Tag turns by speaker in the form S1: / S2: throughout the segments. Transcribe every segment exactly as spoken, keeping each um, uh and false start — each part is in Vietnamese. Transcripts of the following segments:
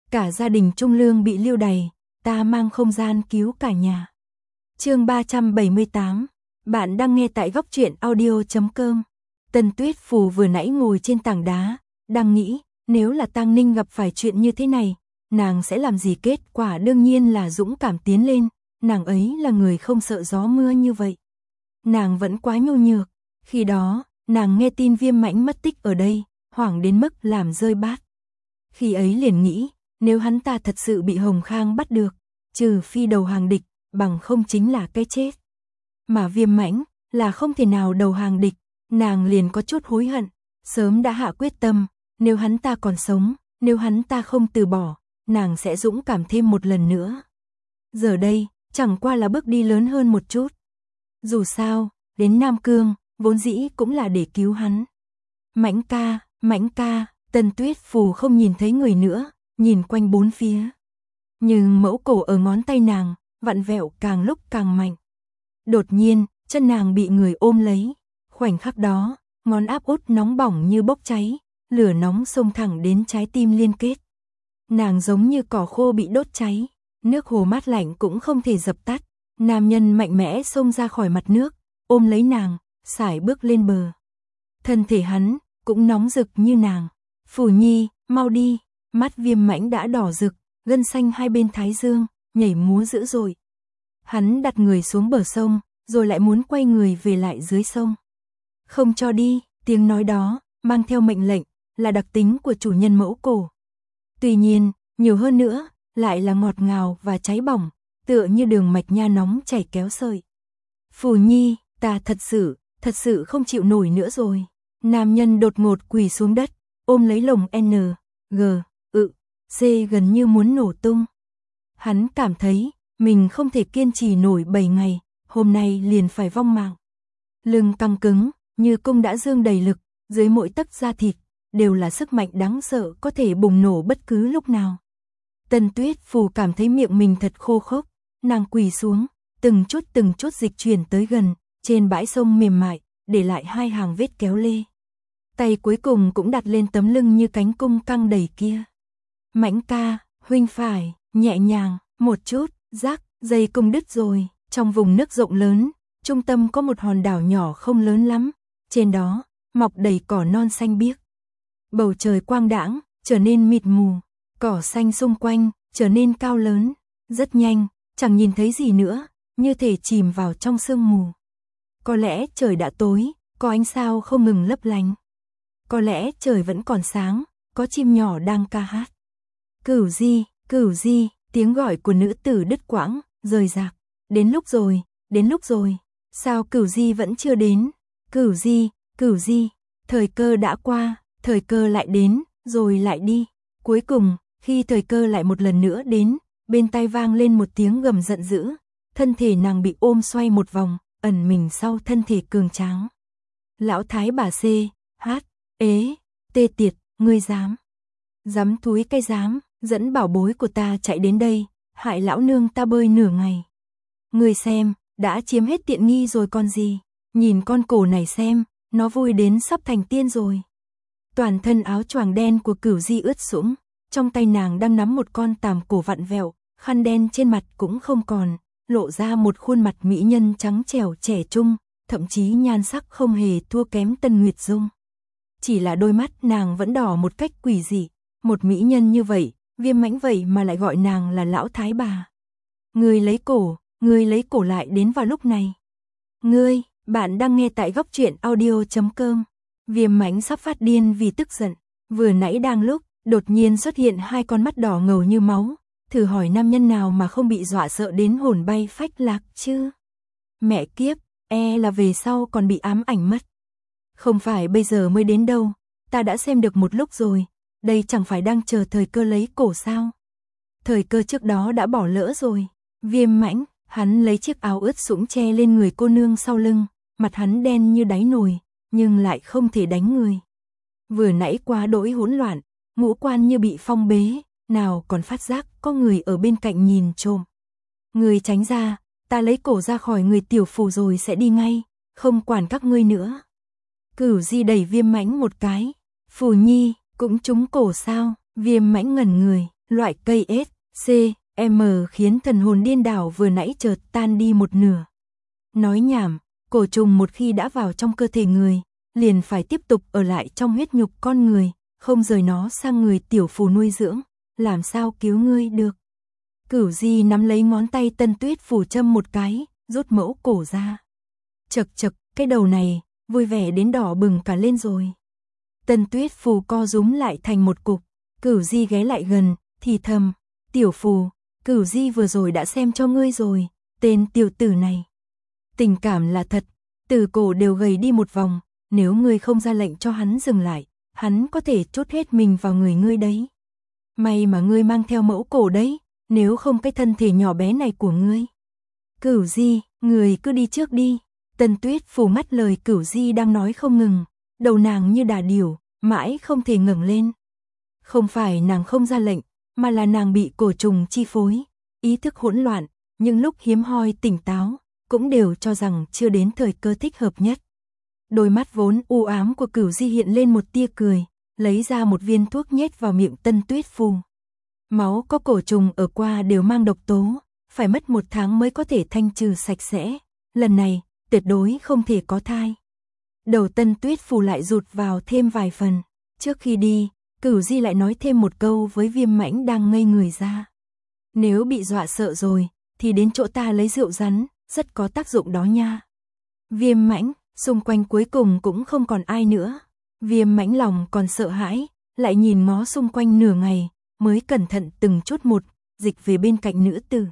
S1: cả gia đình Trung Lương bị lưu đày, ta mang không gian cứu cả nhà. Chương ba trăm bảy mươi tám. Bạn đang nghe tại góc truyện audio chấm com. Tần Tuyết Phù vừa nãy ngồi trên tảng đá, đang nghĩ, nếu là Tang Ninh gặp phải chuyện như thế này, nàng sẽ làm gì? Kết quả đương nhiên là dũng cảm tiến lên, nàng ấy là người không sợ gió mưa như vậy. Nàng vẫn quá nhu nhược, khi đó, nàng nghe tin Viêm Mãnh mất tích ở đây, hoảng đến mức làm rơi bát. Khi ấy liền nghĩ, nếu hắn ta thật sự bị Hồng Khang bắt được, trừ phi đầu hàng địch, bằng không chính là cái chết. Mà Viêm Mãnh là không thể nào đầu hàng địch, nàng liền có chút hối hận, sớm đã hạ quyết tâm, nếu hắn ta còn sống, nếu hắn ta không từ bỏ, nàng sẽ dũng cảm thêm một lần nữa. Giờ đây, chẳng qua là bước đi lớn hơn một chút. Dù sao, đến Nam Cương, vốn dĩ cũng là để cứu hắn. Mãnh ca, Mãnh ca, Tần Tuyết Phù không nhìn thấy người nữa, nhìn quanh bốn phía. Nhưng mẫu cổ ở ngón tay nàng, vặn vẹo càng lúc càng mạnh. Đột nhiên, chân nàng bị người ôm lấy. Khoảnh khắc đó, ngón áp út nóng bỏng như bốc cháy, lửa nóng xông thẳng đến trái tim liên kết. Nàng giống như cỏ khô bị đốt cháy, nước hồ mát lạnh cũng không thể dập tắt. Nam nhân mạnh mẽ xông ra khỏi mặt nước, ôm lấy nàng, sải bước lên bờ. Thân thể hắn cũng nóng rực như nàng. Phù Nhi, mau đi. Mắt Viêm Mãnh đã đỏ rực, gân xanh hai bên thái dương nhảy múa dữ dội. Hắn đặt người xuống bờ sông, rồi lại muốn quay người về lại dưới sông. Không cho đi, tiếng nói đó mang theo mệnh lệnh, là đặc tính của chủ nhân mẫu cổ. Tuy nhiên, nhiều hơn nữa, lại là ngọt ngào và cháy bỏng, tựa như đường mạch nha nóng chảy kéo sợi. Phù Nhi, ta thật sự, thật sự không chịu nổi nữa rồi. Nam nhân đột ngột quỳ xuống đất, ôm lấy lồng N, G, ự, C gần như muốn nổ tung. Hắn cảm thấy, mình không thể kiên trì nổi bảy ngày, hôm nay liền phải vong mạng. Lưng căng cứng, như cung đã dương đầy lực, dưới mỗi tấc da thịt, đều là sức mạnh đáng sợ có thể bùng nổ bất cứ lúc nào. Tần Tuyết Phù cảm thấy miệng mình thật khô khốc, nàng quỳ xuống, từng chút từng chút dịch chuyển tới gần, trên bãi sông mềm mại, để lại hai hàng vết kéo lê. Tay cuối cùng cũng đặt lên tấm lưng như cánh cung căng đầy kia. Mãnh ca, huynh phải, nhẹ nhàng, một chút, rắc, dây cung đứt rồi. Trong vùng nước rộng lớn, trung tâm có một hòn đảo nhỏ không lớn lắm, trên đó, mọc đầy cỏ non xanh biếc. Bầu trời quang đãng, trở nên mịt mù, cỏ xanh xung quanh, trở nên cao lớn, rất nhanh, chẳng nhìn thấy gì nữa, như thể chìm vào trong sương mù. Có lẽ trời đã tối, có ánh sao không ngừng lấp lánh. Có lẽ trời vẫn còn sáng, có chim nhỏ đang ca hát. Cửu Di, Cửu Di, tiếng gọi của nữ tử đứt quãng, rời rạc. Đến lúc rồi, đến lúc rồi. Sao Cửu Di vẫn chưa đến? Cửu Di, Cửu Di, thời cơ đã qua, thời cơ lại đến, rồi lại đi. Cuối cùng, khi thời cơ lại một lần nữa đến, bên tai vang lên một tiếng gầm giận dữ. Thân thể nàng bị ôm xoay một vòng, ẩn mình sau thân thể cường tráng. Lão thái bà C, hát, ế, tê tiệt, ngươi dám. Dám thúi cái dám, dẫn bảo bối của ta chạy đến đây, hại lão nương ta bơi nửa ngày. Ngươi xem, đã chiếm hết tiện nghi rồi còn gì. Nhìn con cổ này xem, nó vui đến sắp thành tiên rồi. Toàn thân áo choàng đen của Cửu Di ướt sũng, trong tay nàng đang nắm một con tàm cổ vặn vẹo, khăn đen trên mặt cũng không còn, lộ ra một khuôn mặt mỹ nhân trắng trẻo trẻ trung, thậm chí nhan sắc không hề thua kém Tân Nguyệt Dung. Chỉ là đôi mắt nàng vẫn đỏ một cách quỷ dị, một mỹ nhân như vậy, Viêm Mãnh vậy mà lại gọi nàng là lão thái bà. Ngươi lấy cổ, ngươi lấy cổ lại đến vào lúc này. Ngươi, bạn đang nghe tại góc truyện audio chấm com. Viêm Mãnh sắp phát điên vì tức giận, vừa nãy đang lúc, đột nhiên xuất hiện hai con mắt đỏ ngầu như máu, thử hỏi nam nhân nào mà không bị dọa sợ đến hồn bay phách lạc chứ. Mẹ kiếp, e là về sau còn bị ám ảnh mất. Không phải bây giờ mới đến đâu, ta đã xem được một lúc rồi, đây chẳng phải đang chờ thời cơ lấy cổ sao. Thời cơ trước đó đã bỏ lỡ rồi. Viêm Mãnh, hắn lấy chiếc áo ướt sũng che lên người cô nương sau lưng, mặt hắn đen như đáy nồi, nhưng lại không thể đánh người. Vừa nãy quá đỗi hỗn loạn, ngũ quan như bị phong bế, nào còn phát giác có người ở bên cạnh nhìn trộm. Người tránh ra, ta lấy cổ ra khỏi người tiểu phù rồi sẽ đi ngay, không quản các ngươi nữa. Cửu Di đẩy Viêm Mãnh một cái. Phù Nhi, cũng trúng cổ sao? Viêm Mãnh ngẩn người, Loại cây S, C, M khiến thần hồn điên đảo vừa nãy chợt tan đi một nửa. Nói nhảm, cổ trùng một khi đã vào trong cơ thể người, liền phải tiếp tục ở lại trong huyết nhục con người, không rời nó sang người tiểu phù nuôi dưỡng, làm sao cứu ngươi được. Cửu Di nắm lấy ngón tay Tân Tuyết Phù châm một cái, rút mẫu cổ ra. Chật chật, cái đầu này, vui vẻ đến đỏ bừng cả lên rồi. Tân Tuyết Phù co rúm lại thành một cục, Cửu Di ghé lại gần, thì thầm, tiểu Phù, Cửu Di vừa rồi đã xem cho ngươi rồi, tên tiểu tử này. Tình cảm là thật, từ cổ đều gầy đi một vòng, nếu ngươi không ra lệnh cho hắn dừng lại, hắn có thể trút hết mình vào người ngươi đấy. May mà ngươi mang theo mẫu cổ đấy, nếu không cái thân thể nhỏ bé này của ngươi. Cửu Di, người cứ đi trước đi. Tân Tuyết Phù ngắt lời Cửu Di đang nói không ngừng, đầu nàng như đà điểu, mãi không thể ngẩng lên. Không phải nàng không ra lệnh, mà là nàng bị cổ trùng chi phối, ý thức hỗn loạn, nhưng lúc hiếm hoi tỉnh táo, cũng đều cho rằng chưa đến thời cơ thích hợp nhất. Đôi mắt vốn u ám của Cửu Di hiện lên một tia cười, lấy ra một viên thuốc nhét vào miệng Tân Tuyết Phù. Máu có cổ trùng ở qua đều mang độc tố, phải mất một tháng mới có thể thanh trừ sạch sẽ, lần này, tuyệt đối không thể có thai. Đầu Tân Tuyết Phù lại rụt vào thêm vài phần, trước khi đi, Cửu Di lại nói thêm một câu với Viêm Mãnh đang ngây người ra. Nếu bị dọa sợ rồi, thì đến chỗ ta lấy rượu rắn, rất có tác dụng đó nha. Viêm Mãnh, xung quanh cuối cùng cũng không còn ai nữa. Viêm Mãnh lòng còn sợ hãi, lại nhìn ngó xung quanh nửa ngày, mới cẩn thận từng chút một, dịch về bên cạnh nữ tử.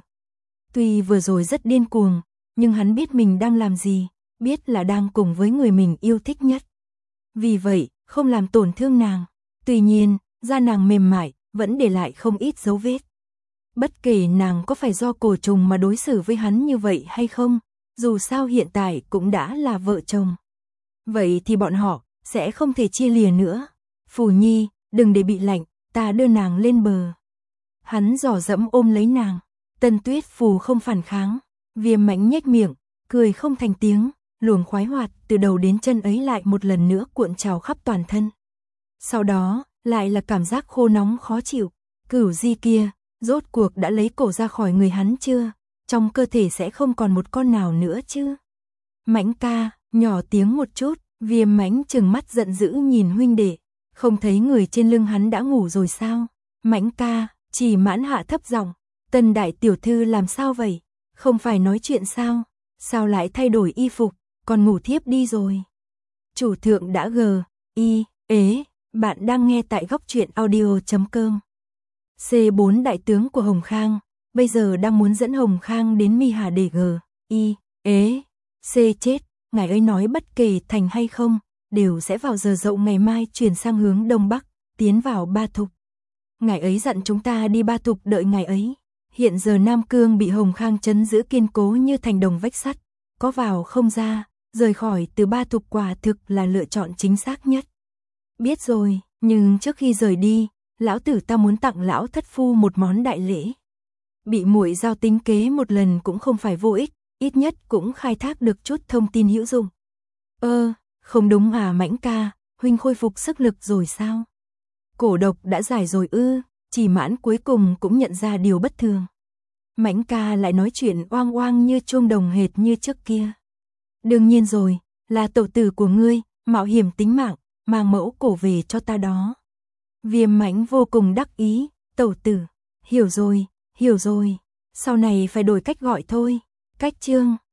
S1: Tuy vừa rồi rất điên cuồng, nhưng hắn biết mình đang làm gì, biết là đang cùng với người mình yêu thích nhất. Vì vậy, không làm tổn thương nàng. Tuy nhiên, da nàng mềm mại, vẫn để lại không ít dấu vết. Bất kể nàng có phải do cổ trùng mà đối xử với hắn như vậy hay không, dù sao hiện tại cũng đã là vợ chồng. Vậy thì bọn họ sẽ không thể chia lìa nữa. Phù Nhi, đừng để bị lạnh, ta đưa nàng lên bờ. Hắn dò dẫm ôm lấy nàng. Tân Tuyết Phù không phản kháng. Viêm Mãnh nhếch miệng, cười không thành tiếng, luồng khoái hoạt từ đầu đến chân ấy lại một lần nữa cuộn trào khắp toàn thân. Sau đó, lại là cảm giác khô nóng khó chịu. Cửu Di kia, rốt cuộc đã lấy cổ ra khỏi người hắn chưa? Trong cơ thể sẽ không còn một con nào nữa chứ? Mãnh ca, nhỏ tiếng một chút, Viêm Mãnh trừng mắt giận dữ nhìn huynh đệ. Không thấy người trên lưng hắn đã ngủ rồi sao? Mãnh ca, Chỉ Mãn hạ thấp giọng, Tân đại tiểu thư làm sao vậy? Không phải nói chuyện sao? Sao lại thay đổi y phục, còn ngủ thiếp đi rồi? Chủ thượng đã gờ, y, ế, bạn đang nghe tại góc truyện audio chấm com. C bốn đại tướng của Hồng Khang, bây giờ đang muốn dẫn Hồng Khang đến Mi Hà để gờ, y, ế, C chết, ngài ấy nói bất kể thành hay không, đều sẽ vào giờ dậu ngày mai chuyển sang hướng Đông Bắc, tiến vào Ba Thục. Ngài ấy dặn chúng ta đi Ba Thục đợi ngài ấy. Hiện giờ Nam Cương bị Hồng Khang trấn giữ kiên cố như thành đồng vách sắt, có vào không ra, rời khỏi từ Ba Thục quả thực là lựa chọn chính xác nhất. Biết rồi, nhưng trước khi rời đi, lão tử ta muốn tặng lão thất phu một món đại lễ. Bị muội giao tính kế một lần cũng không phải vô ích, ít nhất cũng khai thác được chút thông tin hữu dụng. Ơ, không đúng à Mãnh ca, huynh khôi phục sức lực rồi sao? Cổ độc đã giải rồi ư? Chỉ Mãn cuối cùng cũng nhận ra điều bất thường. Mãnh ca lại nói chuyện oang oang như chuông đồng hệt như trước kia. Đương nhiên rồi, là tẩu tử của ngươi, mạo hiểm tính mạng, mang mẫu cổ về cho ta đó. Viêm Mãnh vô cùng đắc ý, tẩu tử, hiểu rồi, hiểu rồi, sau này phải đổi cách gọi thôi. Cách chương